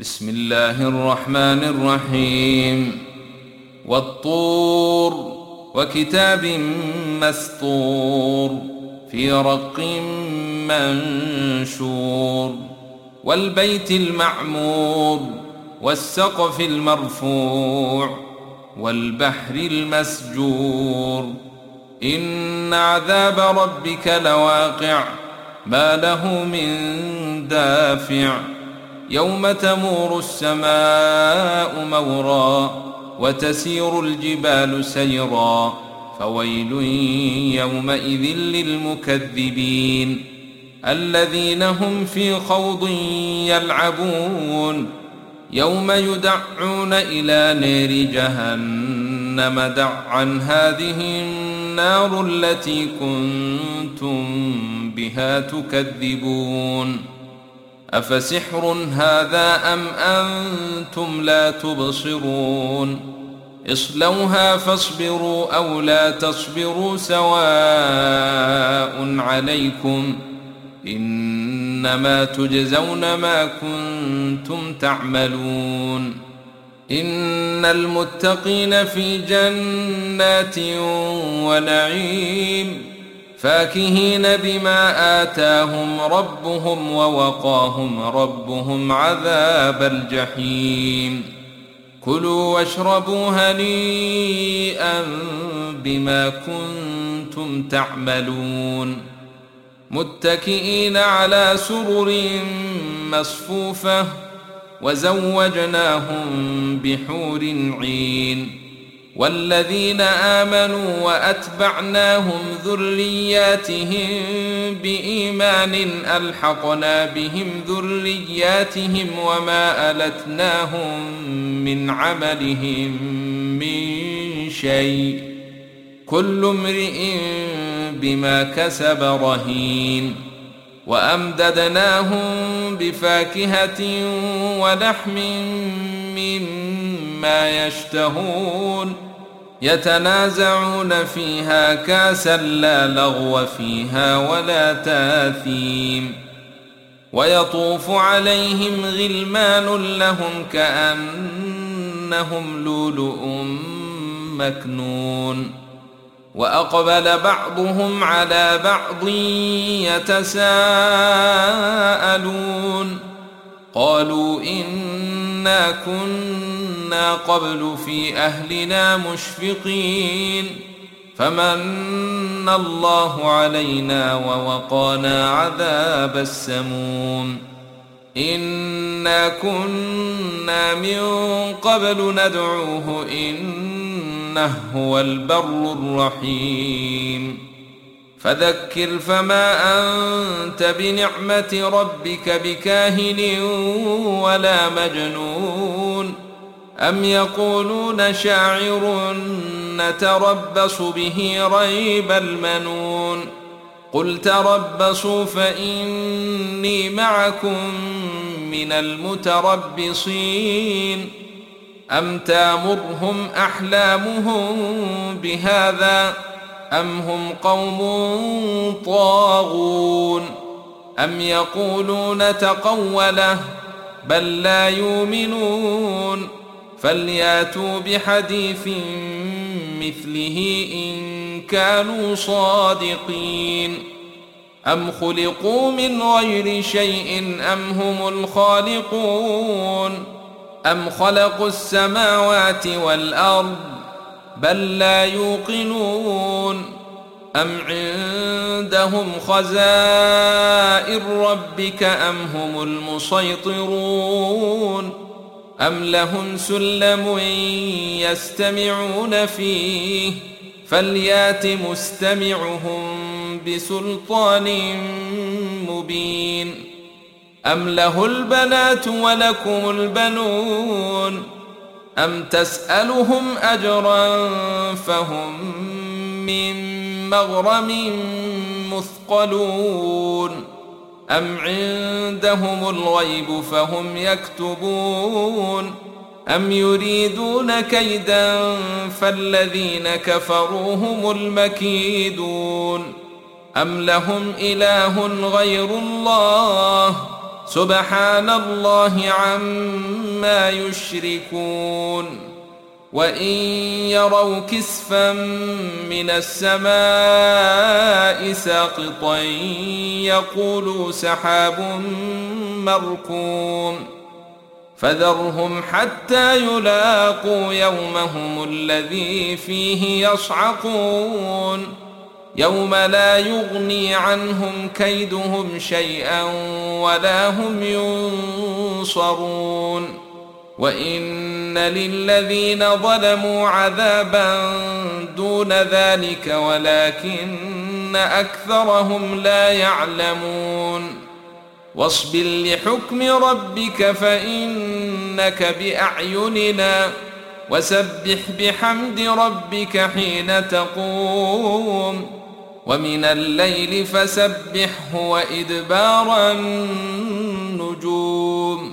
بسم الله الرحمن الرحيم والطور وكتاب مسطور في رق منشور والبيت المعمور والسقف المرفوع والبحر المسجور إن عذاب ربك لواقع ما له من دافع يوم تمور السماء مورا وتسير الجبال سيرا فويل يومئذ للمكذبين الذين هم في خوض يلعبون يوم يدعون إلى نار جهنم دعا هذه النار التي كنتم بها تكذبون أفسحر هذا أم أنتم لا تبصرون اصلوها فاصبروا أو لا تصبروا سواء عليكم إنما تجزون ما كنتم تعملون إن المتقين في جنات ونعيم فاكهين بما آتاهم ربهم ووقاهم ربهم عذاب الجحيم كلوا واشربوا هنيئا بما كنتم تعملون متكئين على سرر مصفوفة وزوجناهم بحور عين والذين آمنوا وأتبعناهم ذرياتهم بإيمان ألحقنا بهم ذرياتهم وما ألتناهم من عملهم من شيء كل امرئ بما كسب رهين وأمددناهم بفاكهة ولحم مما يشتهون يتنازعون فيها كاسا لا لغو فيها ولا تاثيم ويطوف عليهم غلمان لهم كأنهم لؤلؤ مكنون وأقبل بعضهم على بعض يتساءلون قالوا إنا كنا قبل في أهلنا مشفقين فمن الله علينا ووقانا عذاب السموم إنا كنا من قبل ندعوه إنه هو البر الرحيم فذكر فما أنت بنعمة ربك بكاهن ولا مجنون أم يقولون شاعر نتربص به ريب المنون قل تربصوا فإني معكم من المتربصين أم تامرهم أحلامهم بهذا أم هم قوم طاغون أم يقولون تقوله بل لا يؤمنون فلياتوا بحديث مثله إن كانوا صادقين أم خلقوا من غير شيء أم هم الخالقون أم خلقوا السماوات والأرض بل لا يوقنون أم عندهم خزائن ربك أم هم المسيطرون أم لهم سلم يستمعون فيه فليات مستمعهم بسلطان مبين أم له البنات ولكم البنون أم تسألهم أجرا فهم من مغرم مثقلون أم عندهم الغيب فهم يكتبون أم يريدون كيدا فالذين كفروا هم المكيدون أم لهم إله غير الله سبحان الله عما يشركون وإن يروا كسفا من السماء ساقطا يقولوا سحاب مركوم فذرهم حتى يلاقوا يومهم الذي فيه يصعقون يوم لا يغني عنهم كيدهم شيئا ولا هم ينصرون وإن للذين ظلموا عذابا دون ذلك ولكن أكثرهم لا يعلمون واصبر لحكم ربك فإنك بأعيننا وسبح بحمد ربك حين تقوم ومن الليل فسبحه وإدبار النجوم